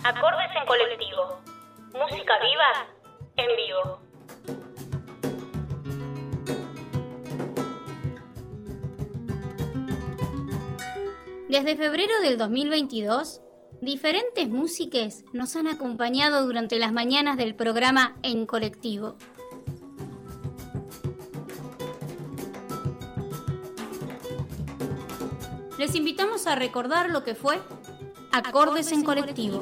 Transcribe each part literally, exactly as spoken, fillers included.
Acordes en colectivo. Música viva en vivo. Desde febrero del dos mil veintidós, diferentes músiques nos han acompañado durante las mañanas del programa En Colectivo. Les invitamos a recordar lo que fue Acordes en Colectivo.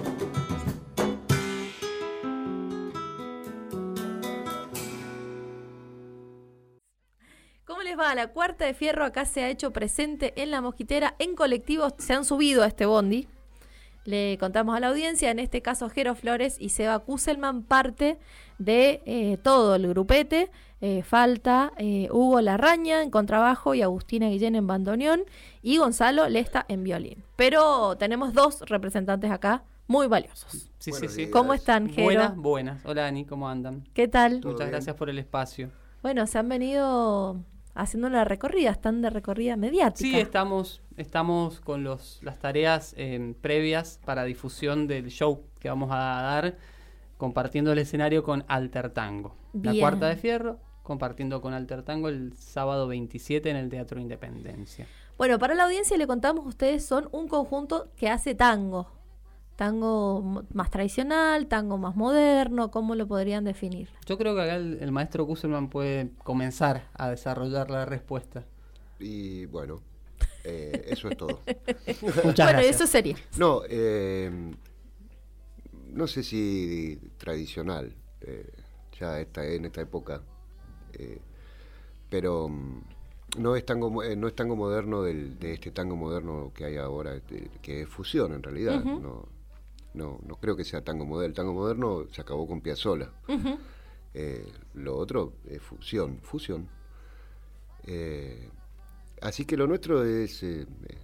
¿Cómo les va? La Cuarta de Fierro acá se ha hecho presente en La Mosquitera. En colectivo se han subido a este bondi. Le contamos a la audiencia, en este caso Jero Flores y Seba Kusselman, parte de eh, todo el grupete. Eh, falta eh, Hugo Larraña en contrabajo y Agustina Guillén en bandoneón y Gonzalo Lesta en violín. Pero tenemos dos representantes acá muy valiosos. Sí, Buenos sí, sí. días. ¿Cómo están, Jero? Buenas, buenas. Hola, Ani, ¿cómo andan? ¿Qué tal? Todo Muchas bien. gracias por el espacio. Bueno, se han venido haciendo la recorrida, están de recorrida mediática. Sí, estamos, estamos con los, las tareas eh, previas para difusión del show que vamos a dar, compartiendo el escenario con Alter Tango. La Bien. Cuarta de Fierro, compartiendo con Alter Tango el sábado veintisiete en el Teatro Independencia. Bueno, para la audiencia le contamos, ustedes son un conjunto que hace tango. Tango mo- más tradicional, tango más moderno, ¿cómo lo podrían definir? Yo creo que acá el, el maestro Kusselman puede comenzar a desarrollar la respuesta. Y bueno, eh, eso es todo. Muchas bueno, gracias. eso sería. No, eh, no sé si tradicional, eh, ya esta, en esta época, eh, pero mm, no es tango, mo- eh, no es tango moderno del, de este tango moderno que hay ahora, este, que es fusión en realidad. Ujú. no, no, no creo que sea tango moderno. El tango moderno se acabó con Piazzolla. Ujú. Eh, lo otro es fusión, fusión. Eh, así que lo nuestro es... eh, eh,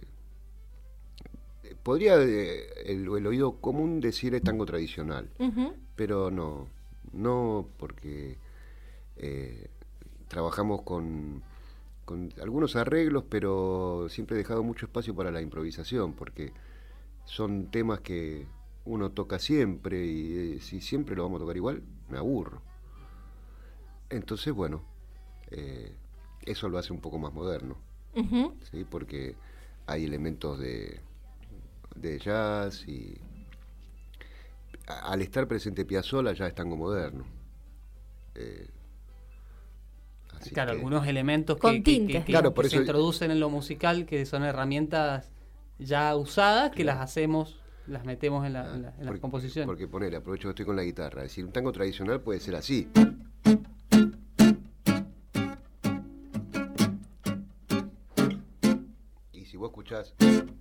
eh, podría eh, el, el oído común decir es tango tradicional, Ujú. pero no, no porque eh, trabajamos con, con algunos arreglos, pero siempre he dejado mucho espacio para la improvisación, porque son temas que uno toca siempre y eh, si siempre lo vamos a tocar igual, me aburro. Entonces, bueno, eh, eso lo hace un poco más moderno, Ujú. ¿sí? Porque hay elementos de, de jazz y a- al estar presente Piazzolla ya es tango moderno. Eh, así Claro, que- algunos elementos Con que, que- que- tintes. que- Claro, que por se eso- introducen en lo musical, que son herramientas ya usadas, que las hacemos, las metemos en, la, en, la- en las porque, composiciones. Porque ponele, aprovecho que estoy con la guitarra. Es decir, un tango tradicional puede ser así. Y si vos escuchás,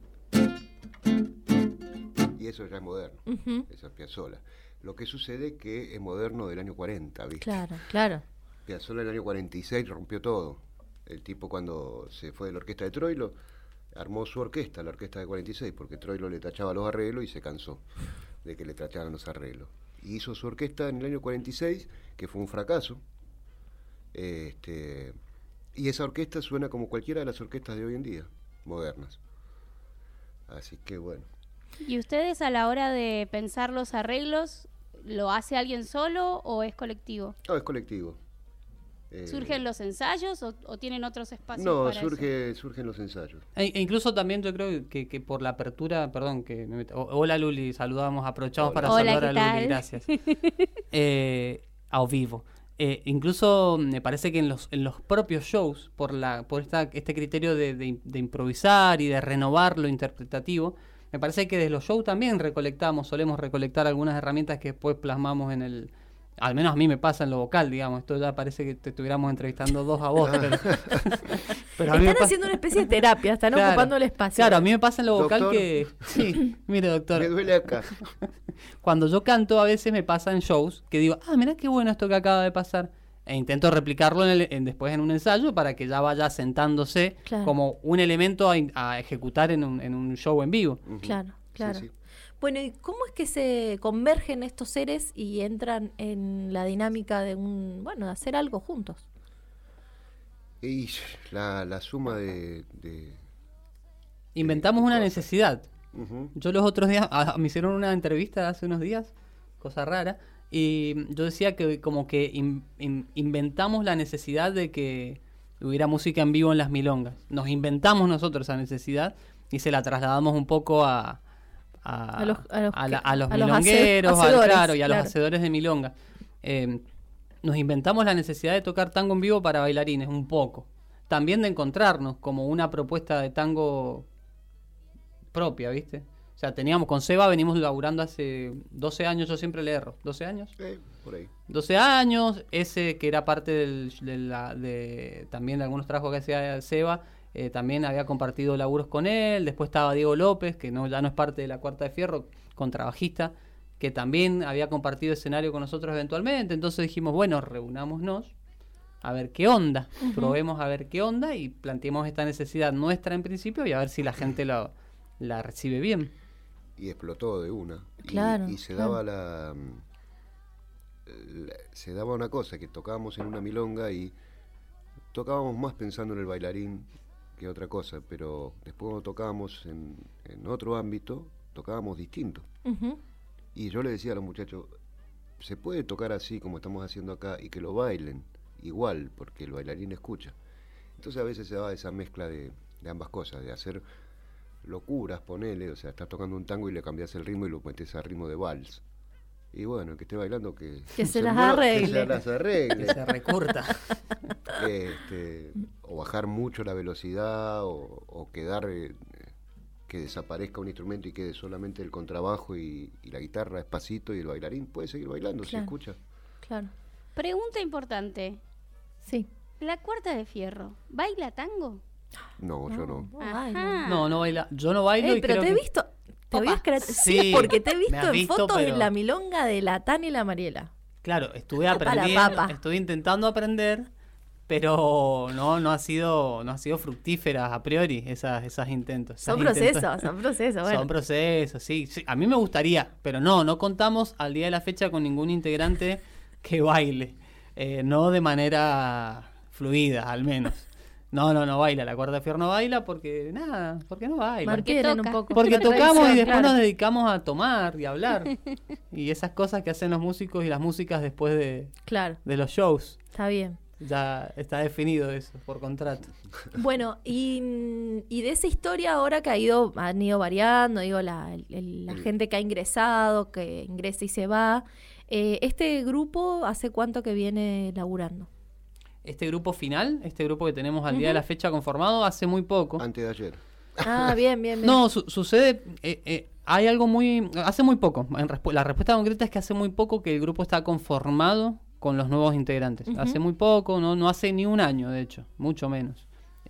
y eso ya es moderno, Ujú. esa es Piazzolla. Lo que sucede que es moderno del año cuarenta, ¿viste? Claro, claro. Piazzolla en el año cuarenta y seis rompió todo. El tipo cuando se fue de la orquesta de Troilo, armó su orquesta, la orquesta de cuarenta y seis, porque Troilo le tachaba los arreglos y se cansó de que le tacharan los arreglos. Y hizo su orquesta en el año cuarenta y seis, que fue un fracaso. Este, y esa orquesta suena como cualquiera de las orquestas de hoy en día, modernas. Así que bueno. ¿Y ustedes a la hora de pensar los arreglos, lo hace alguien solo o es colectivo? No, es colectivo. Eh, ¿Surgen los ensayos o, o tienen otros espacios No, para surge, surgen los ensayos. E, e incluso también yo creo que, que por la apertura, perdón, que me meto- o- hola Luli, saludamos, aprovechamos Hola. para Hola, saludar ¿qué a Luli, tal? gracias. Eh, a vivo. Eh, incluso me parece que en los, en los propios shows, por la por esta, este criterio de, de, de improvisar y de renovar lo interpretativo, me parece que desde los shows también recolectamos, solemos recolectar algunas herramientas que después plasmamos en el... Al menos a mí me pasa en lo vocal, digamos. Esto ya parece que te estuviéramos entrevistando dos a vos. pero, pero a mí me Están pasa- haciendo una especie de terapia, están Claro, ocupando el espacio. Claro, a mí me pasa en lo vocal Doctor. que... Sí, mire doctor, Me duele acá. cuando yo canto a veces me pasa en shows que digo, ah, mirá qué bueno esto que acaba de pasar. E intento replicarlo en el- en- después en un ensayo para que ya vaya sentándose Claro. como un elemento a, in- a ejecutar en un, en un show en vivo. Ujú. Claro, claro. Sí, sí. Bueno, ¿y cómo es que se convergen estos seres y entran en la dinámica de un, bueno, de hacer algo juntos? Y la, la suma de, de- Inventamos de una cosas. necesidad. Ujú. Yo los otros días, ah, me hicieron una entrevista hace unos días, cosa rara, y yo decía que como que in- in- inventamos la necesidad de que hubiera música en vivo en las milongas. Nos inventamos nosotros esa necesidad y se la trasladamos un poco a, a, A los- a los a la- que- a los a los milongueros, hace- al- hacedores, claro, y a claro. los hacedores de milonga. Eh, nos inventamos la necesidad de tocar tango en vivo para bailarines, un poco. También de encontrarnos como una propuesta de tango propia, ¿viste? O sea, teníamos con Seba, venimos laburando hace doce años, yo siempre le erro, ¿doce años? Eh, por ahí. doce años, ese que era parte del, de, la, de también de algunos trabajos que hacía Seba, eh, también había compartido laburos con él. Después estaba Diego López, que no, ya no es parte de la Cuarta de Fierro, contrabajista, que también había compartido escenario con nosotros eventualmente. Entonces dijimos, bueno, reunámonos a ver qué onda, Ujú. probemos a ver qué onda y planteemos esta necesidad nuestra en principio y a ver si la gente la, la recibe bien. Y explotó de una. Y- Claro, Y, se claro. daba la, la- se daba una cosa, que tocábamos en una milonga y tocábamos más pensando en el bailarín que otra cosa, pero después cuando tocábamos en, en otro ámbito, tocábamos distinto. Ujú. Y yo le decía a los muchachos, se puede tocar así como estamos haciendo acá y que lo bailen igual, porque el bailarín escucha. Entonces a veces se daba esa mezcla de, de ambas cosas, de hacer locuras, ponele, o sea, estás tocando un tango y le cambias el ritmo y lo metes a ritmo de vals. Y bueno, el que esté bailando que, Que se las mueva, arregle. Que se las Que arregle. se recurta. Este, o bajar mucho la velocidad, o, o quedar, eh, que desaparezca un instrumento y quede solamente el contrabajo y, y la guitarra despacito y el bailarín puede seguir bailando, se Claro. escucha. Claro. Pregunta importante. Sí. La Cuarta de Fierro, ¿baila tango? No, yo no. no Ajá. bailo. No, no baila. Yo no bailo Ey, y pero creo te he que- visto. Te Opa. habías crea- sí, Sí, porque te he me visto has en visto, fotos de pero- la milonga de la Tania y la Mariela. Claro, estuve Para aprendiendo, papa. estuve intentando aprender, pero no, no ha sido, no ha sido fructífera a priori esas, esas intentos. esas Son intentos- procesos, son procesos. Bueno. Son procesos, sí, sí. A mí me gustaría, pero no, no contamos al día de la fecha con ningún integrante que baile. Eh, no de manera fluida, al menos. No, no, no baila. La Cuarta de Fierro no baila porque, nada, porque no baila. Marqueten un toca. poco. Porque La tocamos y tradición, después claro. nos dedicamos a tomar y a hablar. Y esas cosas que hacen los músicos y las músicas después de, Claro, de los shows. está bien. Ya está definido eso por contrato. Bueno, y, y de esa historia ahora que ha ido, han ido variando, digo, la, el- la El- gente que ha ingresado, que ingresa y se va, eh, ¿este grupo hace cuánto que viene laburando? Este grupo final, este grupo que tenemos al día de Ujú. la fecha conformado, hace muy poco. Antes de ayer. Ah, bien, bien, bien. No, su- sucede, eh, eh, hay algo muy, hace muy poco, en respu- la respuesta concreta es que hace muy poco que el grupo está conformado con los nuevos integrantes. Ujú. Hace muy poco, no, no hace ni un año, de hecho, mucho menos.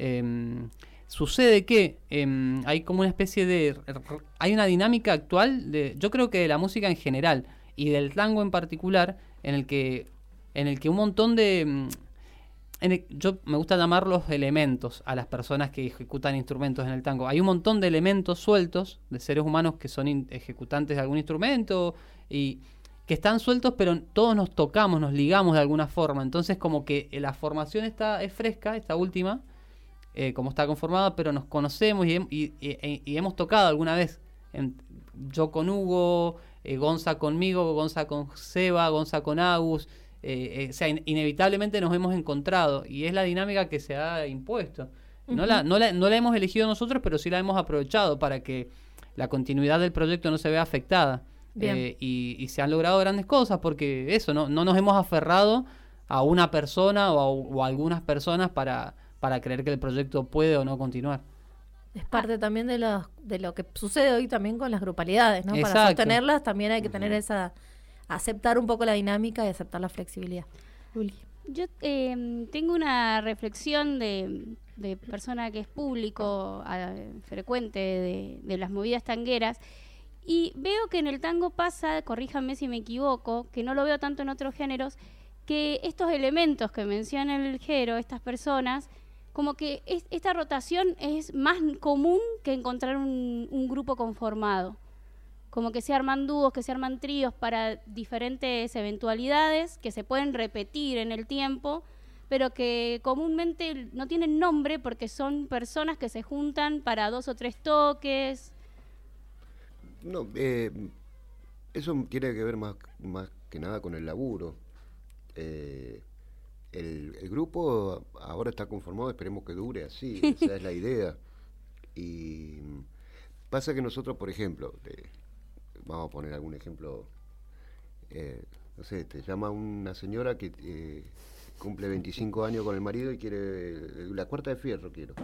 Em, sucede que em, hay como una especie de, r- r- hay una dinámica actual de, yo creo que de la música en general y del tango en particular, en el que, en el que un montón de mm, en el- yo me gusta llamar los elementos a las personas que ejecutan instrumentos en el tango. Hay un montón de elementos sueltos de seres humanos que son in- ejecutantes de algún instrumento y que están sueltos, pero todos nos tocamos, nos ligamos de alguna forma. Entonces como que eh, la formación está es fresca, esta última, eh, como está conformada, pero nos conocemos y, hem- y- y- y hemos tocado alguna vez. En- yo con Hugo, eh, Gonza conmigo, Gonza con Seba, Gonza con Agus. Eh, eh, o sea, in- inevitablemente nos hemos encontrado y es la dinámica que se ha impuesto. No, la, no, la, no la hemos elegido nosotros, pero sí la hemos aprovechado para que la continuidad del proyecto no se vea afectada. Bien. Eh, y, y se han logrado grandes cosas porque eso, no, no nos hemos aferrado a una persona o a, o a algunas personas para, para creer que el proyecto puede o no continuar. Es parte también de, los, de lo que sucede hoy también con las grupalidades, ¿no? Para Exacto. sostenerlas también hay que tener Ujú. esa... aceptar un poco la dinámica y aceptar la flexibilidad. Luli. Yo eh, tengo una reflexión de, de persona que es público a- frecuente de, de las movidas tangueras y veo que en el tango pasa, corríjanme si me equivoco, que no lo veo tanto en otros géneros, que estos elementos que menciona el Jero, estas personas, como que es- esta rotación es más común que encontrar un, un grupo conformado. Como que se arman dúos, que se arman tríos para diferentes eventualidades que se pueden repetir en el tiempo, pero que comúnmente no tienen nombre porque son personas que se juntan para dos o tres toques. No, eh, eso tiene que ver más, más que nada con el laburo. Eh, el, el grupo ahora está conformado, esperemos que dure así, esa es la idea. Y pasa que nosotros, por ejemplo, eh, vamos a poner algún ejemplo, eh, no sé, te llama una señora que eh, cumple veinticinco años con el marido y quiere eh, la cuarta de fierro, quiero.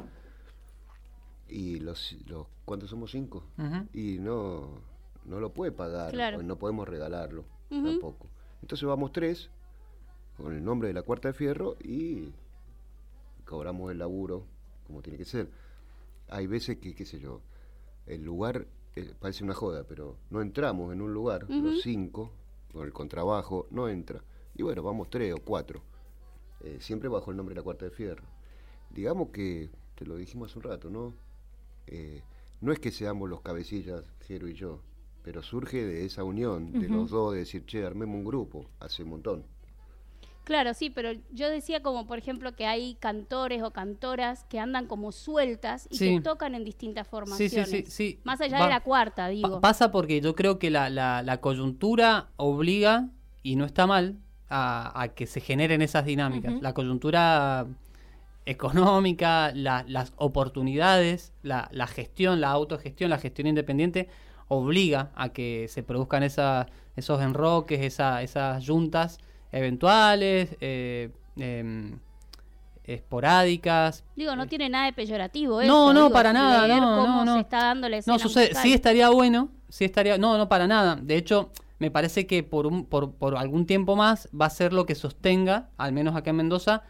Y los, los ¿cuántos somos? Cinco. Uh-huh. Y no, no lo puede pagar, claro. No podemos regalarlo, uh-huh. Tampoco. Entonces vamos tres, con el nombre de la cuarta de fierro, y cobramos el laburo como tiene que ser. Hay veces que, qué sé yo, el lugar eh, parece una joda, pero no entramos en un lugar, uh-huh. Los cinco, con el contrabajo, no entra. Y bueno, vamos tres o cuatro, eh, siempre bajo el nombre de la cuarta de fierro. Digamos que, te lo dijimos hace un rato, ¿no? Eh, no es que seamos los cabecillas, Jero y yo, pero surge de esa unión de uh-huh. Los dos, de decir, che, armemos un grupo, hace un montón. Claro, sí, pero yo decía como, por ejemplo, que hay cantores o cantoras que andan como sueltas y sí. Que tocan en distintas formaciones. Sí, sí, sí, sí. Más allá Va, de la cuarta, digo. Pa- pasa porque yo creo que la, la, la coyuntura obliga, y no está mal, a, a que se generen esas dinámicas. Uh-huh. La coyuntura económica, la, las oportunidades, la, la gestión, la autogestión, la gestión independiente obliga a que se produzcan esa, esos enroques, esa, esas juntas eventuales, eh, eh, esporádicas. Digo, no eh. tiene nada de peyorativo no, eso. No, no, digo, para nada, leer no, cómo no, no. se está dando la escena No, sucede, musical. sí estaría bueno, sí estaría, no, no para nada. De hecho, me parece que por, un, por, por algún tiempo más va a ser lo que sostenga, al menos acá en Mendoza,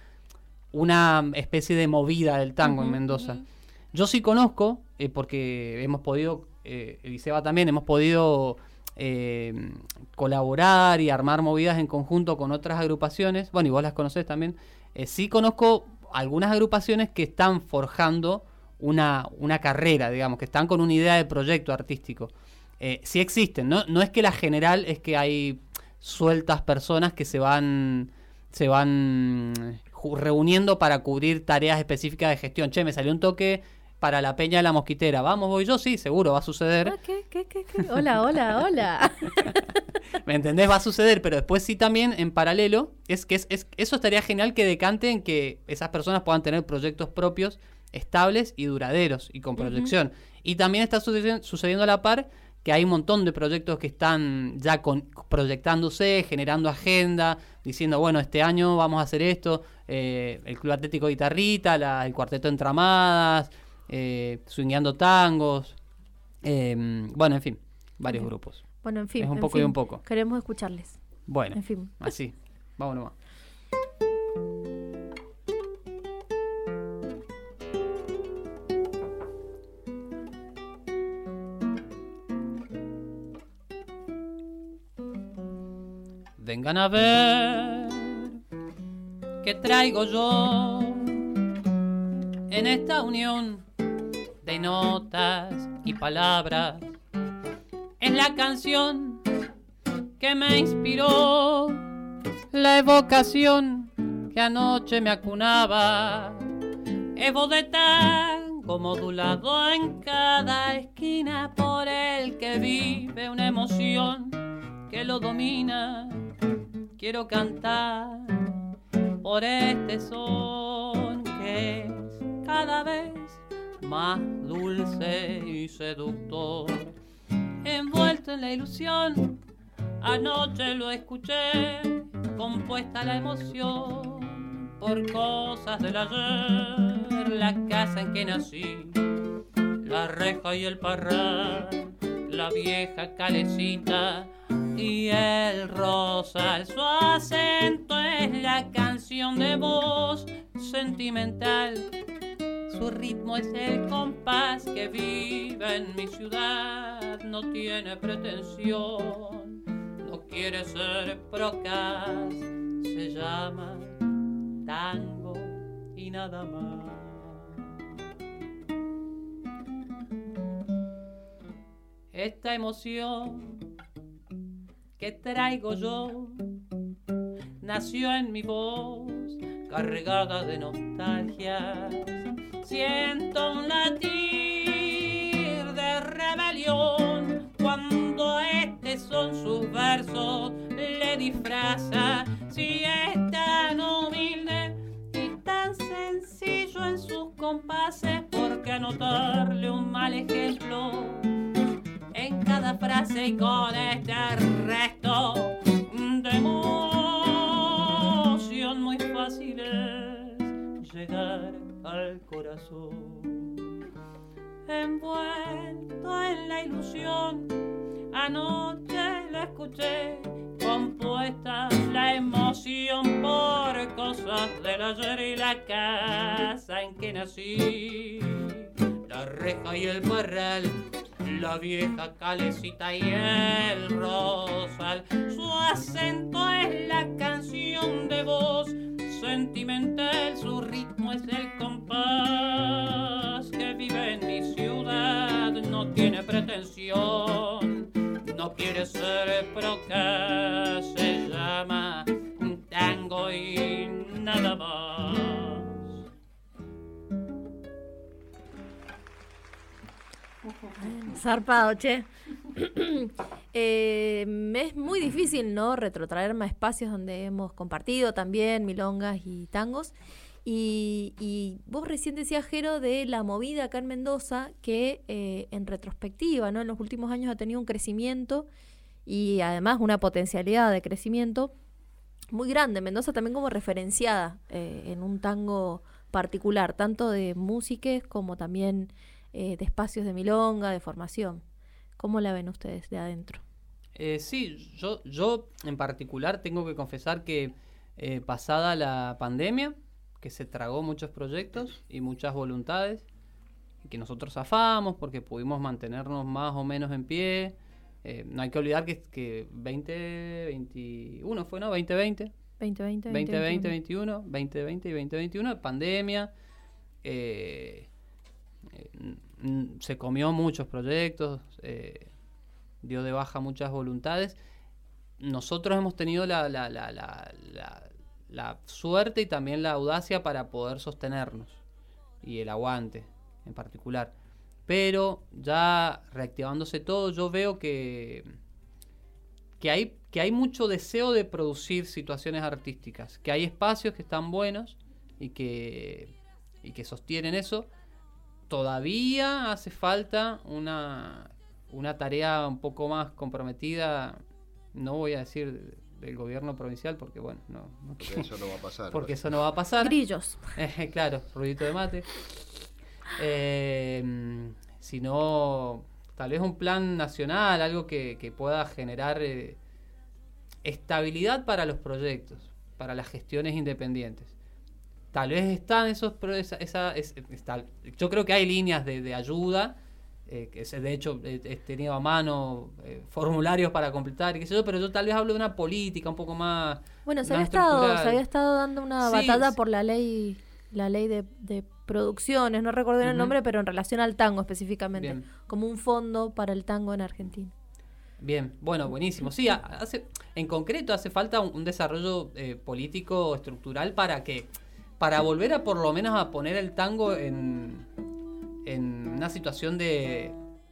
una especie de movida del tango uh-huh, en Mendoza. Uh-huh. Yo sí conozco, eh, porque hemos podido, eh, Eliseba también, hemos podido eh, colaborar y armar movidas en conjunto con otras agrupaciones, bueno, y vos las conocés también, eh, sí conozco algunas agrupaciones que están forjando una, una carrera, digamos, que están con una idea de proyecto artístico. Eh, sí existen, ¿no? No es que la general es que hay sueltas personas que se van se van reuniendo para cubrir tareas específicas de gestión. Che, me salió un toque para la Peña de la Mosquitera. Vamos, voy yo, sí, seguro, va a suceder. Ah, ¿qué, qué, qué, qué? Hola, hola, hola. ¿Me entendés? Va a suceder, pero después sí también, en paralelo, es que es, es, eso estaría genial que decante en que esas personas puedan tener proyectos propios, estables y duraderos, y con proyección. Uh-huh. Y también está sucediendo, sucediendo a la par que hay un montón de proyectos que están ya con, proyectándose, generando agenda, diciendo, bueno, este año vamos a hacer esto, eh, el Club Atlético Guitarrita, la, el Cuarteto Entramadas, eh, Swingueando Tangos, eh, bueno, en fin, varios okay. grupos. Bueno, en fin. Es un en poco fin, y un poco. Queremos escucharles. Bueno, en fin. Así, vámonos más. Vengan a ver qué traigo yo en esta unión de notas y palabras. Es la canción que me inspiró, la evocación que anoche me acunaba. Es voz de tango modulado en cada esquina por el que vive una emoción que lo domina. Quiero cantar por este son que es cada vez más dulce y seductor. Envuelto en la ilusión, anoche lo escuché, compuesta la emoción por cosas del ayer, la casa en que nací, la reja y el parral, la vieja calecita y el rosal. Su acento es la canción de voz sentimental, su ritmo es el compás que vive en mi ciudad. No tiene pretensión, no quiere ser procas, se llama tango y nada más. Esta emoción que traigo yo nació en mi voz cargada de nostalgia. Siento un latir de rebelión cuando que anotarle un mal ejemplo en cada frase y con este resto de emoción muy fácil es llegar al corazón. Envuelto en la ilusión, anoche la escuché, compuesta la emoción por cosas del ayer y la casa en que nací. La reja y el parral, la vieja calecita y el rosal. Su acento es la canción de voz sentimental, su ritmo es el compás que vive en mi ciudad. No tiene pretensión, no quiere ser proca, se llama tango y nada más. Zarpado, che. eh, es muy difícil, ¿no? Retrotraerme a espacios donde hemos compartido también milongas y tangos. Y, y vos recién decías, Jero, de la movida acá en Mendoza, que eh, en retrospectiva, ¿no? En los últimos años ha tenido un crecimiento y además una potencialidad de crecimiento muy grande. Mendoza también como referenciada eh, en un tango particular, tanto de músiques como también eh, de espacios de milonga, de formación. ¿Cómo la ven ustedes de adentro? Eh, sí, yo, yo en particular tengo que confesar que eh, pasada la pandemia, que se tragó muchos proyectos y muchas voluntades, y que nosotros zafamos porque pudimos mantenernos más o menos en pie. Eh, no hay que olvidar que, que veinte veintiuno fue, ¿no? veinte veinte. veinte veinte, veinte veinte, veintiuno, veinte veinte y veinte veintiuno, pandemia. Eh, eh, n- se comió muchos proyectos, eh, dio de baja muchas voluntades. Nosotros hemos tenido la, la, la, la, la, la suerte y también la audacia para poder sostenernos, y el aguante en particular. Pero ya reactivándose todo, yo veo que, que, hay, que hay mucho deseo de producir situaciones artísticas, que hay espacios que están buenos y que, y que sostienen eso. Todavía hace falta una, una tarea un poco más comprometida, no voy a decir del gobierno provincial, porque bueno, no, no Porque eso no va a pasar. porque ¿no? eso no va a pasar. Grillos. Eh, claro, ruidito de mate. Eh, sino tal vez un plan nacional, algo que, que pueda generar eh, estabilidad para los proyectos, para las gestiones independientes. Tal vez están esos pro- esa, esa, es, está, yo creo que hay líneas de, de ayuda, eh, que de hecho he, he tenido a mano eh, formularios para completar y qué sé yo, pero yo tal vez hablo de una política un poco más Bueno, se más había, estado, estructural. se había estado dando una Sí, batalla sí. por la ley la ley de, de producciones, no recuerdo bien el Ujú. nombre, pero en relación al tango específicamente, Bien. como un fondo para el tango en Argentina. Bien, bueno, buenísimo. Sí, ha- hace, en concreto hace falta un, un desarrollo eh, político estructural para que, para volver a por lo menos a poner el tango en, en una situación de,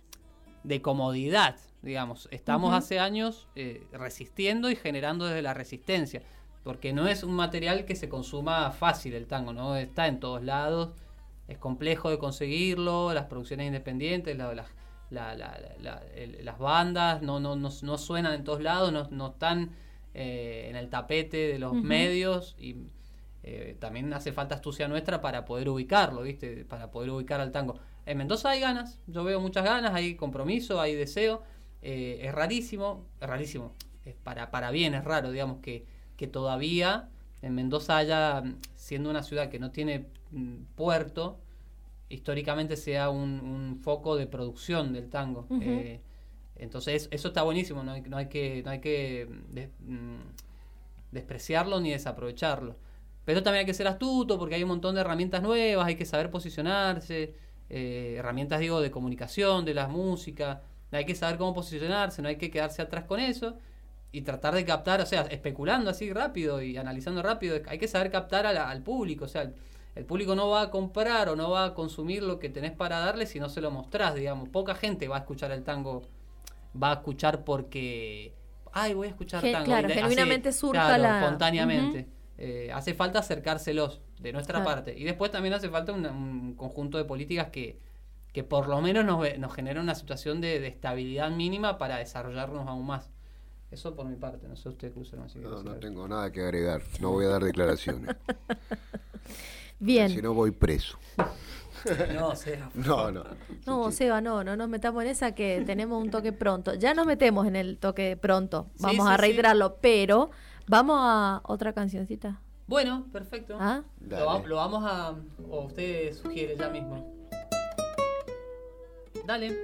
de comodidad, digamos. Estamos Ujú. hace años eh, resistiendo y generando desde la resistencia, porque no es un material que se consuma fácil el tango, ¿no? Está en todos lados, es complejo de conseguirlo, las producciones independientes, la, la- la- la- la- el- las bandas no, no, no, no suenan en todos lados, no, no están eh, en el tapete de los Ujú. medios, y eh, también hace falta astucia nuestra para poder ubicarlo, ¿viste? Para poder ubicar al tango. En Mendoza hay ganas, yo veo muchas ganas, hay compromiso, hay deseo. Eh, es rarísimo, es rarísimo, es para, para bien, es raro, digamos, que, que todavía en Mendoza haya, mm, siendo una ciudad que no tiene mm, puerto, históricamente sea un, un foco de producción del tango. Ujú. Eh, entonces eso está buenísimo, no hay, no hay que, no hay que des- mm, despreciarlo ni desaprovecharlo. Pero también hay que ser astuto porque hay un montón de herramientas nuevas, hay que saber posicionarse, eh, herramientas, digo, de comunicación, de la música, hay que saber cómo posicionarse, no hay que quedarse atrás con eso y tratar de captar, o sea, especulando así rápido y analizando rápido, hay que saber captar a la- al público, o sea, el, el público no va a comprar o no va a consumir lo que tenés para darle si no se lo mostrás, digamos. Poca gente va a escuchar el tango, va a escuchar porque, ay, voy a escuchar Ge- tango. claro, y de- genuinamente así, surja claro, la- espontáneamente. Ujú. Eh, hace falta acercárselos de nuestra Claro. parte. Y después también hace falta una- un conjunto de políticas que, que por lo menos nos, ve- nos generen una situación de, de estabilidad mínima para desarrollarnos aún más. Eso por mi parte. No sé usted, Crucero. Si No, no tengo nada que agregar. No voy a dar declaraciones. Bien. Si no, voy preso. No, sea. No, no. No, Seba, no, no nos metamos en esa que tenemos un toque pronto. Ya nos metemos en el toque pronto. Sí, Vamos sí, a sí. reiterarlo, pero vamos a otra cancioncita. Bueno, perfecto. ¿Ah? Lo, va- Dale. lo vamos a... O usted sugiere ya mismo. Dale.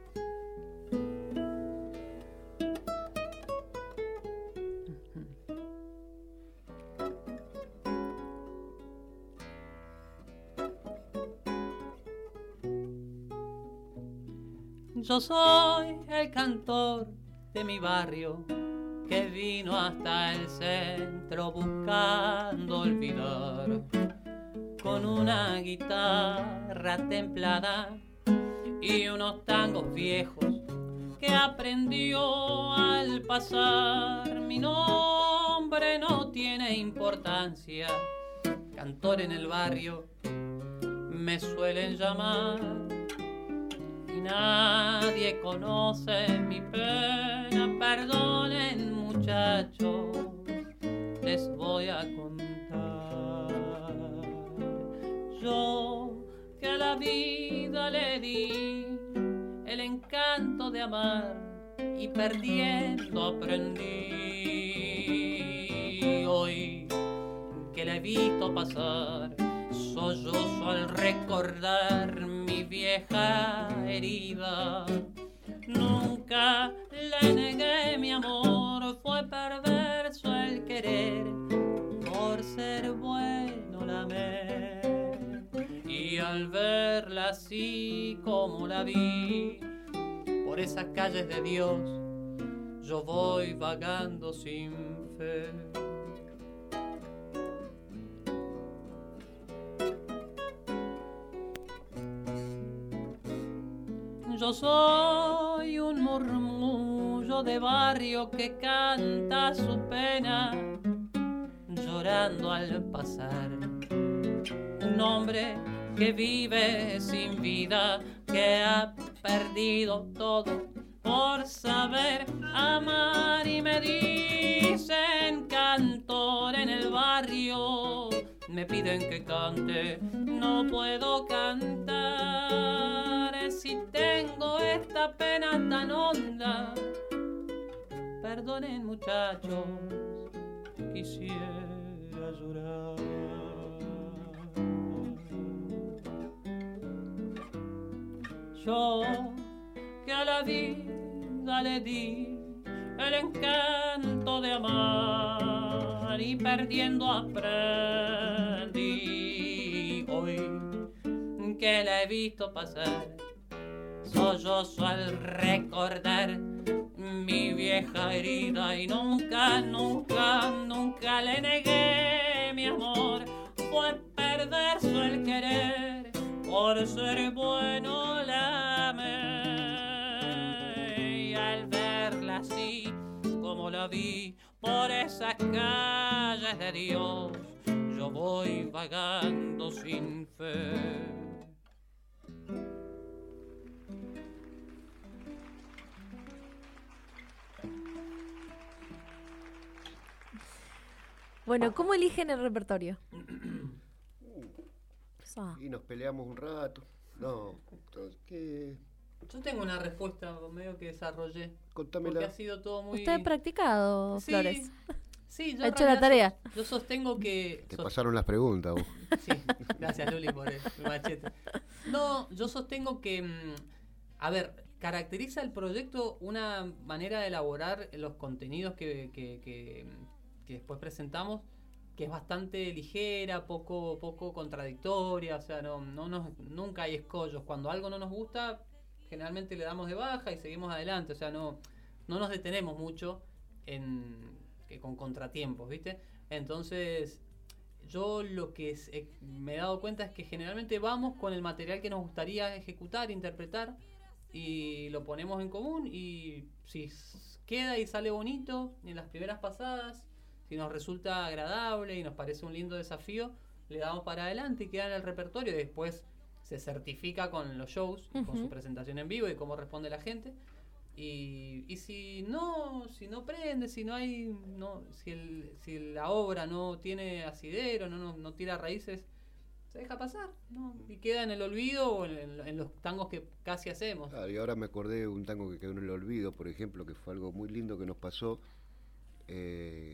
Yo soy el cantor de mi barrio que vino hasta el centro buscando olvidar, con una guitarra templada y unos tangos viejos que aprendió al pasar. Mi nombre no tiene importancia, cantor en el barrio me suelen llamar. Y nadie conoce mi pena, perdonen muchachos, les voy a contar. Yo que a la vida le di el encanto de amar y perdiendo aprendí. Hoy que la he visto pasar, sollozo al recordar mi vieja herida. Nunca le negué mi amor, fue perverso el querer, por ser bueno la amé. Y al verla así como la vi, por esas calles de Dios, yo voy vagando sin fe. Yo soy un murmullo de barrio que canta su pena, llorando al pasar. Un hombre que vive sin vida, que ha perdido todo por saber amar. Y me dicen cantor en el barrio, me piden que cante, no puedo cantar. Si tengo esta pena tan honda, perdonen muchachos, quisiera llorar. Yo que a la vida le di el encanto de amar y perdiendo aprendí. Hoy que la he visto pasar, sollozo al recordar mi vieja herida. Y nunca, nunca, nunca le negué mi amor, fue perverso el querer, por ser bueno la amé. Y al verla así como la vi, por esas calles de Dios, yo voy vagando sin fe. Bueno, ¿cómo eligen el repertorio? Ah, Y nos peleamos un rato. No, entonces, ¿qué? Yo tengo una respuesta medio que desarrollé, porque Contámela. ha sido todo muy... ¿Usted ha practicado, Sí, Flores? sí, yo ¿Ha en hecho la realidad tarea? so- Yo sostengo que... Te so- pasaron las preguntas, vos. Sí, gracias Luli por el machete. No, yo sostengo que, mm, a ver, caracteriza el proyecto una manera de elaborar los contenidos que, que, que, que después presentamos, que es bastante ligera, poco, poco contradictoria, o sea, no, no nos, nunca hay escollos. Cuando algo no nos gusta, generalmente le damos de baja y seguimos adelante, o sea, no, no nos detenemos mucho en, que con contratiempos, ¿viste? Entonces, yo lo que es- eh, me he dado cuenta es que generalmente vamos con el material que nos gustaría ejecutar, interpretar, y lo ponemos en común, y si s- queda y sale bonito en las primeras pasadas, Si nos resulta agradable y nos parece un lindo desafío, le damos para adelante y queda en el repertorio y después se certifica con los shows, uh-huh. con su presentación en vivo y cómo responde la gente. Y, y si no si no prende, si no hay no si el, si la obra no tiene asidero, no, no, no tira raíces, se deja pasar, ¿no? Y queda en el olvido o en, en los tangos que casi hacemos. Claro, y ahora me acordé de un tango que quedó en el olvido, por ejemplo, que fue algo muy lindo que nos pasó. Eh,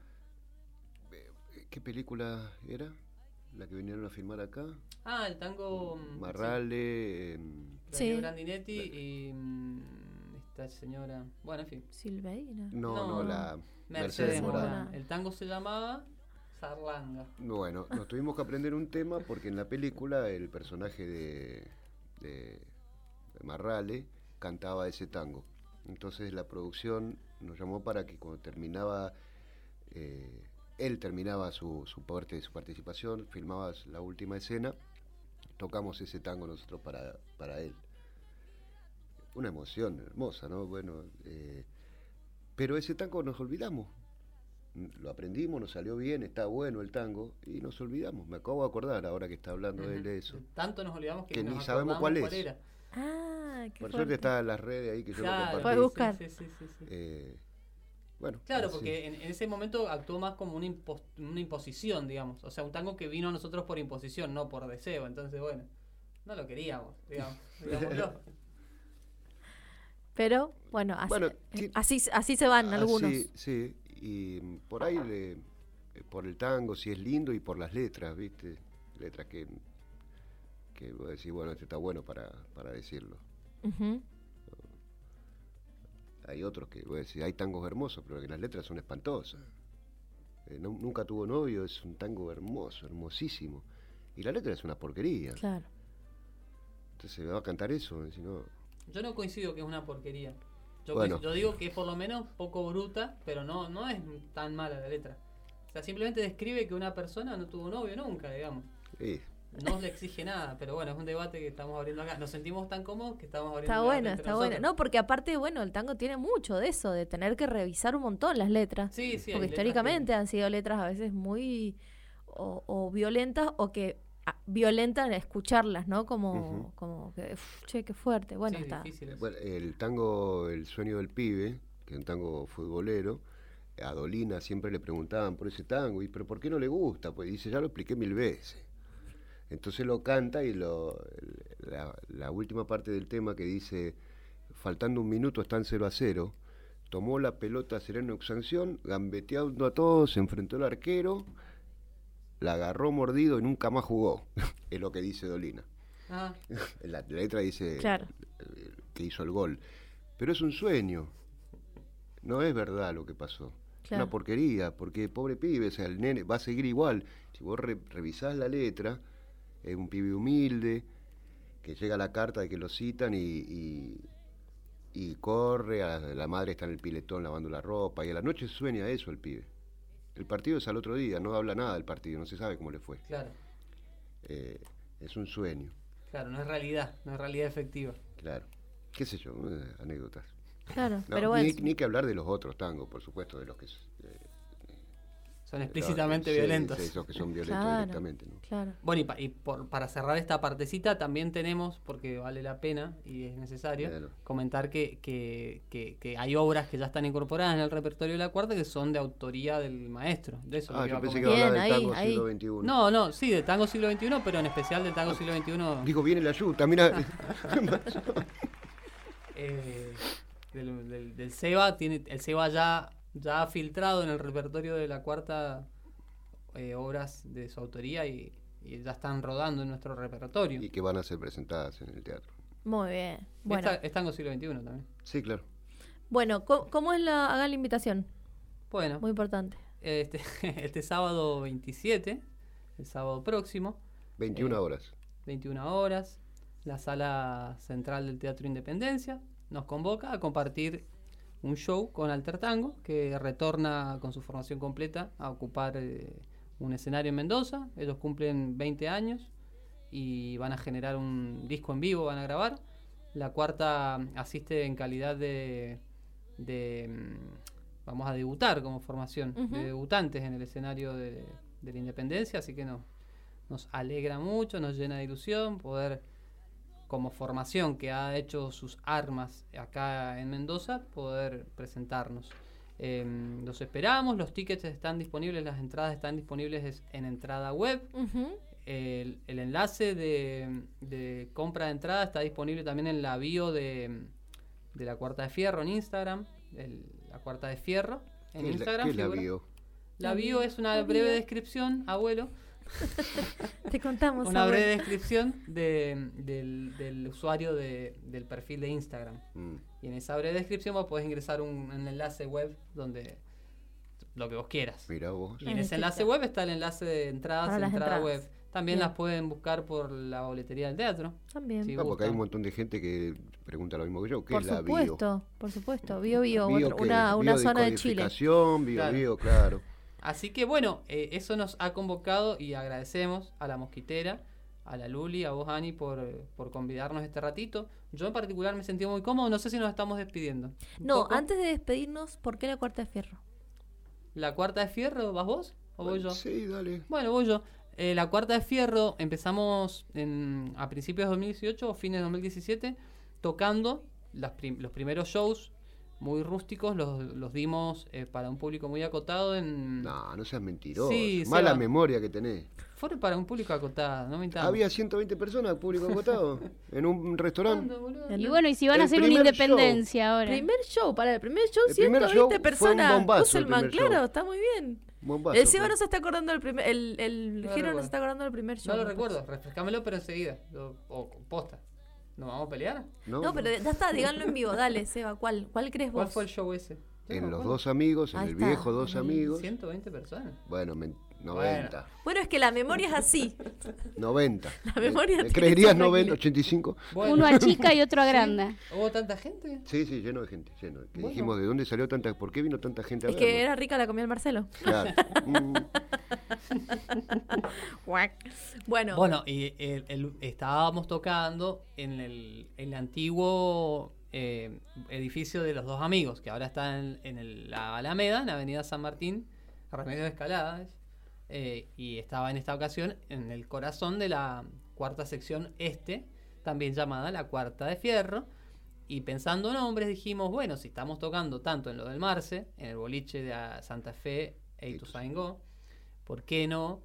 ¿Qué película era? La que vinieron a filmar acá. Ah, el tango Marrale, sí. eh, Grandinetti y mm, esta señora, bueno, en fin. Silveira. No, no, no la Mercedes, Mercedes Morán. El tango se llamaba Sarlanga. Bueno, nos tuvimos que aprender un tema porque en la película el personaje de, de, de Marrale cantaba ese tango. Entonces la producción nos llamó para que cuando terminaba, eh, él terminaba su, su parte de su participación, filmaba la última escena, tocamos ese tango nosotros para, para él. Una emoción hermosa, ¿no? Bueno, eh, pero ese tango nos olvidamos. Lo aprendimos, nos salió bien, está bueno el tango y nos olvidamos. Me acabo de acordar ahora que está hablando uh-huh. de él de eso. Tanto nos olvidamos que, que nos ni sabemos cuál es. Cuál era. Ah, qué Por fuerte. suerte está en las redes ahí que yo claro, lo compartí. Puedes buscar. Sí, sí, sí, sí. Eh, bueno. Claro, así. porque en, en ese momento actuó más como una, impo- una imposición, digamos. O sea, un tango que vino a nosotros por imposición, no por deseo. Entonces, bueno, no lo queríamos, digamos. digámoslo. Pero, bueno, así, Bueno, eh, así, así se van así, algunos. Sí, y por ahí, le, por el tango, si es lindo, y por las letras, ¿viste? Letras que, que vos decís, bueno, este está bueno para, para decirlo. Uh-huh. Hay otros que, vos decís, hay tangos hermosos, pero que las letras son espantosas. Eh, no, nunca tuvo novio, es un tango hermoso, hermosísimo. Y la letra es una porquería. Claro. Entonces, ¿me va a cantar eso? Si no... Yo no coincido que es una porquería. Yo, Bueno. yo digo que es por lo menos poco bruta, pero no, no es tan mala la letra. O sea, simplemente describe que una persona no tuvo novio nunca, digamos. Sí. No le exige nada, pero bueno, es un debate que estamos abriendo acá. Nos sentimos tan cómodos que estamos abriendo Está un debate bueno, entre está nosotros. bueno. No, porque aparte, bueno, el tango tiene mucho de eso, de tener que revisar un montón las letras. Sí, sí. Porque hay históricamente letras que- han sido letras a veces muy o, o violentas o que ah, violentan escucharlas, ¿no? Como, Ujú. como que, uf, che, qué fuerte. Bueno, sí, está. difíciles. Bueno, el tango El sueño del pibe, que es un tango futbolero, a Dolina siempre le preguntaban por ese tango, y pero ¿por qué no le gusta? Pues dice, ya lo expliqué mil veces. Entonces lo canta y lo, la, la última parte del tema que dice, faltando un minuto están cero a cero, tomó la pelota Sereno Sanción, gambeteando a todos, se enfrentó al arquero, la agarró mordido y nunca más jugó, es lo que dice Dolina. Ah, La, la letra dice Claro. eh, que hizo el gol, pero es un sueño, no es verdad lo que pasó. Es Claro. una porquería, porque pobre pibe, o sea, el nene va a seguir igual. Si vos re- revisás la letra, es un pibe humilde, que llega la carta de que lo citan y, y, y corre, a la, la madre está en el piletón lavando la ropa, y a la noche sueña eso el pibe. El partido es al otro día, no habla nada del partido, no se sabe cómo le fue. claro. Eh, es un sueño, Claro, no es realidad, no es realidad efectiva. claro. ¿Qué sé yo? eh, anécdotas. Claro, No, pero bueno. ni, ni que hablar de los otros tangos, por supuesto, de los que... eh, Son explícitamente sí, violentos. sí, esos que son violentos Claro, directamente, ¿no? claro. Bueno, y, pa- y por- para cerrar esta partecita, también tenemos, porque vale la pena y es necesario, Claro. comentar que, que, que, que hay obras que ya están incorporadas en el repertorio de la cuarta que son de autoría del maestro. De eso es lo Ah, que yo iba a pensé que comentar. iba a hablar del Bien, tango ahí, siglo ahí. veintiuno. No, no, sí, del tango siglo veintiuno, pero en especial del tango siglo veintiuno. Digo, viene la yuta, mira. eh, del, del, del Seba, tiene, el Seba ya, ya ha filtrado en el repertorio de la cuarta eh, obras de su autoría y, y ya están rodando en nuestro repertorio. Y que van a ser presentadas en el teatro. Muy bien. Bueno, Esta- es tango siglo veintiuno también. Sí, claro. bueno ¿cómo, cómo es la, hagan la invitación? Bueno, Muy importante. este, este sábado veintisiete, el sábado próximo, veintiuna Eh, horas. veintiuna horas, la sala central del Teatro Independencia nos convoca a compartir un show con Alter Tango, que retorna con su formación completa a ocupar eh, un escenario en Mendoza. Ellos cumplen veinte años y van a generar un disco en vivo, van a grabar. La cuarta asiste en calidad de, de, mm, vamos a debutar como formación Ujú. de debutantes en el escenario de, de la Independencia, así que no, nos alegra mucho, nos llena de ilusión poder, como formación que ha hecho sus armas acá en Mendoza, poder presentarnos. Eh, los esperamos, los tickets están disponibles, las entradas están disponibles en entrada web. Ujú. El, el enlace de, de compra de entrada está disponible también en la bio de, de la Cuarta de Fierro en Instagram. El, la Cuarta de Fierro en ¿Qué es la- Instagram. qué es la figura. bio? La bio es una breve descripción, abuelo, Te contamos. una abuelo. breve descripción de, del, del usuario de, del perfil de Instagram. Mm. Y en esa breve descripción vos podés ingresar un, un enlace web donde lo que vos quieras. Mirá vos. Y en ese enlace web está el enlace de entradas, Para las entrada entradas. web. También Bien. las pueden buscar por la boletería del teatro. También. Sí. Ah, porque hay un gustan. montón de gente que pregunta lo mismo que yo. ¿Qué Por es la bio? supuesto, por supuesto. Bio, bio, Bio otro- que- una, una zona de Chile. biodecodificación, bio, Claro. bio, claro. Así que bueno, eh, eso nos ha convocado y agradecemos a la Mosquitera, a la Luli, a vos, Ani, por, eh, por convidarnos este ratito. Yo en particular me sentí muy cómodo, no sé si nos estamos despidiendo. Un No, poco. antes de despedirnos, ¿por qué la Cuarta de Fierro? ¿La Cuarta de Fierro vas vos o voy yo? Sí, dale. Bueno, voy yo. Eh, la Cuarta de Fierro empezamos en, a principios de dos mil dieciocho o fines de dos mil diecisiete tocando las prim- los primeros shows muy rústicos, los, los dimos eh, para un público muy acotado en... No, no seas mentiroso. Sí, Mala Seba. memoria que tenés. Fueron para un público acotado, no me intentes. Había ciento veinte personas, público agotado, en un restaurante. Y bueno, y si van a El hacer una primer independencia ahora. Primer show, para el primer show, El primer ciento show veinte fue un personas. bombazo, el Busselman, primer show. claro, está muy bien. Bombazo, El Seba fue. no se está acordando del primer. El, el No lo Jero no recuerdo. se está acordando del primer show. No lo me recuerdo, parece. refrescámelo, pero enseguida. O, o posta. ¿Nos vamos a pelear? No, No, pero ya está, díganlo en vivo, dale, Seba, ¿cuál, cuál crees vos? ¿Cuál fue el show ese? Yo no En me los acuerdo. dos amigos, en Ahí el está, viejo dos en el amigos. ciento veinte personas. Bueno, men- noventa. Bueno, es que la memoria es así. noventa. La memoria ¿Me- te ¿Me creerías dice noventa, tranquilo. ochenta y cinco? Bueno. Uno achica y otro agranda. ¿Hubo tanta gente? Sí, sí, lleno de gente, lleno. Que Bueno. dijimos, ¿de dónde salió tanta, por qué vino tanta gente a Es verlo? que era rica la comida del Marcelo. Claro. Mm, Bueno, Bueno, y el- el- estábamos tocando en el, el antiguo eh, edificio de los dos amigos, que ahora está en, en el- la Alameda, en la avenida San Martín, Remedio de Escalada, eh, y estaba en esta ocasión en el corazón de la cuarta sección este, también llamada la Cuarta de Fierro, y pensando en nombres dijimos, bueno, si estamos tocando tanto en lo del Marce, en el boliche de ah, Santa Fe e Ituzaingó, ¿por qué no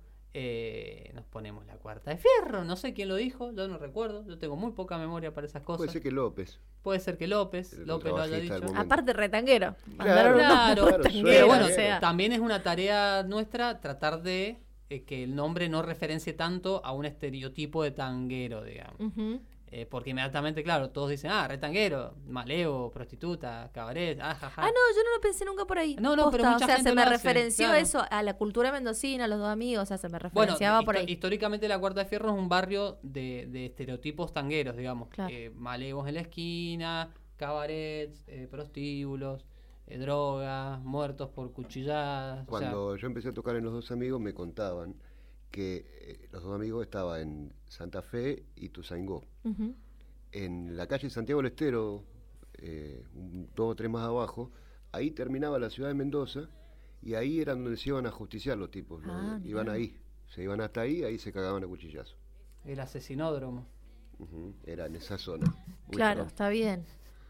eh, nos ponemos la Cuarta de Fierro? No sé quién lo dijo, yo no recuerdo, yo tengo muy poca memoria para esas cosas. Puede ser que López. Puede ser que López, El López lo haya contrabajista del dicho. momento. aparte retanguero. Claro, Mandaron un Claro, nombre claro, tanguero, pero bueno, o sea. también es una tarea nuestra tratar de eh, que el nombre no referencie tanto a un estereotipo de tanguero, digamos. Ujú. Eh, porque inmediatamente, claro, todos dicen, ah, retanguero, maleo, prostituta, cabaret, ah, jaja. Ah, no, yo no lo pensé nunca por ahí. No, no, pero Posta, mucha o sea, gente se lo me hace, referenció claro. eso a la cultura mendocina, a los dos amigos, o sea, se me Bueno, referenciaba por histo- ahí. históricamente la Cuarta de Fierro es un barrio de, de estereotipos tangueros, digamos. Claro. Eh, maleos en la esquina, cabarets, eh, prostíbulos, eh, drogas, muertos por cuchilladas. o sea, Cuando yo empecé a tocar en los dos amigos me contaban que eh, los dos amigos estaban en Santa Fe y Tuzaingó. Ujú. En la calle Santiago del Estero, eh, un, dos o tres más abajo, ahí terminaba la ciudad de Mendoza y ahí era donde se iban a justiciar los tipos. ¿no? Ah, Iban mirá. ahí, se iban hasta ahí, ahí se cagaban a cuchillazo. el asesinódromo. Ujú, era en esa zona. Uy, Claro, perdón. está bien.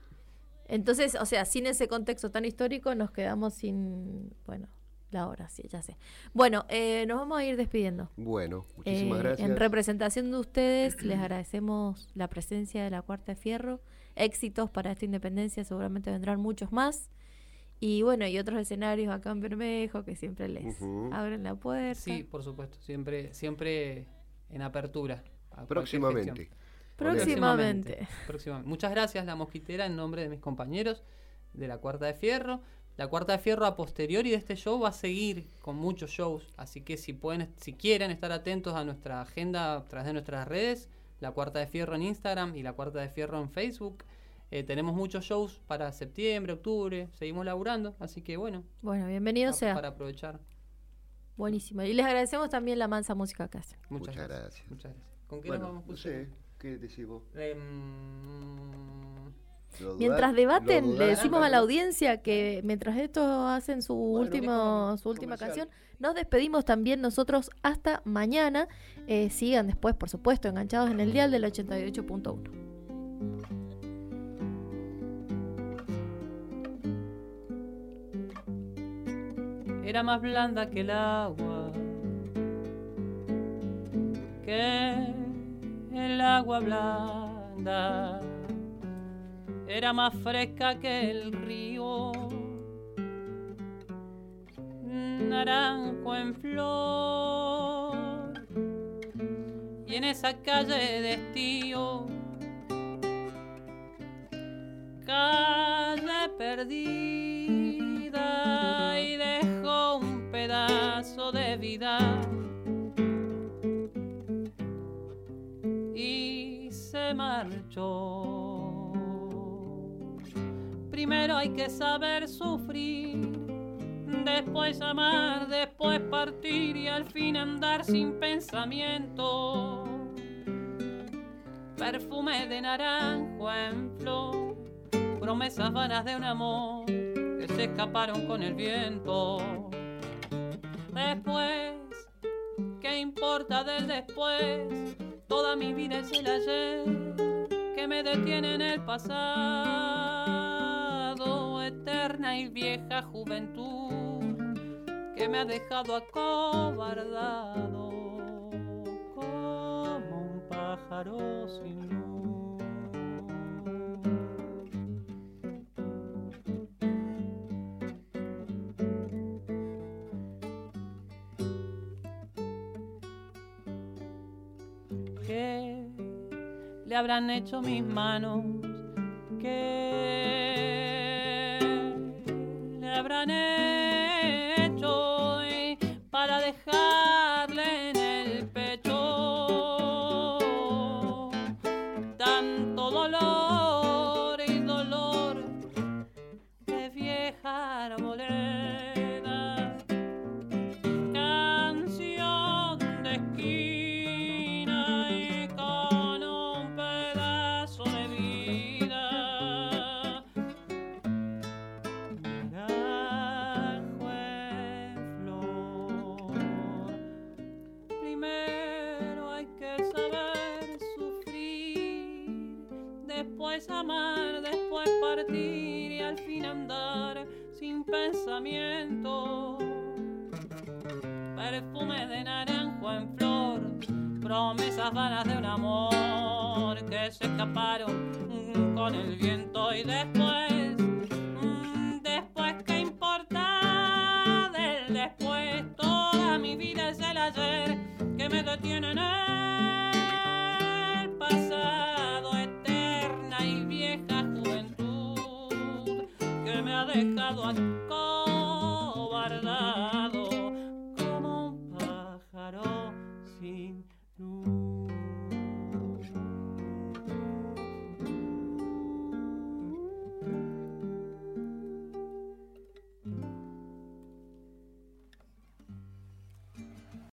Entonces, o sea, sin ese contexto tan histórico nos quedamos sin, bueno, la hora, sí, ya sé. Bueno, eh, nos vamos a ir despidiendo. Bueno, muchísimas Eh, gracias. En representación de ustedes, les agradecemos la presencia de la Cuarta de Fierro. Éxitos para esta independencia, seguramente vendrán muchos más. Y bueno, y otros escenarios acá en Bermejo que siempre les Ujú. abren la puerta. Sí, por supuesto, siempre, siempre en apertura. a cualquier Próximamente. gestión. Próximamente. Próximamente. Muchas gracias, La Mosquitera, en nombre de mis compañeros de la Cuarta de Fierro. La Cuarta de Fierro a posteriori de este show va a seguir con muchos shows, así que si pueden, si quieren estar atentos a nuestra agenda a través de nuestras redes, La Cuarta de Fierro en Instagram y La Cuarta de Fierro en Facebook. Eh, tenemos muchos shows para septiembre, octubre, seguimos laburando, así que bueno, Bueno, bienvenido pa- sea. para aprovechar. Buenísimo. Y les agradecemos también la mansa música que hacen. Muchas, Muchas gracias. gracias. Muchas gracias. ¿Con qué Bueno, nos vamos a no escuchar? sé, ¿qué decís vos? Em, Lo Mientras dudar- debaten, lo le dudar- decimos a la audiencia que mientras estos hacen su Bueno, último, que su última comercial. canción, nos despedimos también nosotros hasta mañana. Eh, sigan después, por supuesto, enganchados en el dial del ochenta y ocho punto uno. Era más blanda que el agua, que el agua blanda, era más fresca que el río, naranjo en flor, y en esa calle de estío, calle perdida, y dejó un pedazo de vida y se marchó. Primero hay que saber sufrir, después amar, después partir y al fin andar sin pensamiento. Perfume de naranjo en flor, promesas vanas de un amor que se escaparon con el viento. Después, ¿qué importa del después? Toda mi vida es el ayer que me detiene en el pasado. Eterna y vieja juventud que me ha dejado acobardado como un pájaro sin luz. ¿Qué le habrán hecho mis manos? ¿Qué le habrán hecho eh, para dejarle en el pecho tanto dolor y dolor de vieja arboleda? Canción de esquina y con un pedazo de vida, naranjo en flor. Primero hay que saber sufrir, después amar, después partir y al fin andar sin pensamiento. Perfume de naranjo en flor, promesas vanas de un amor que se escaparon mm, con el viento. Y después, mm, después, ¿qué importa del después? Toda mi vida es el ayer que me detiene en el pasado. Eterna y vieja juventud que me ha dejado acobardado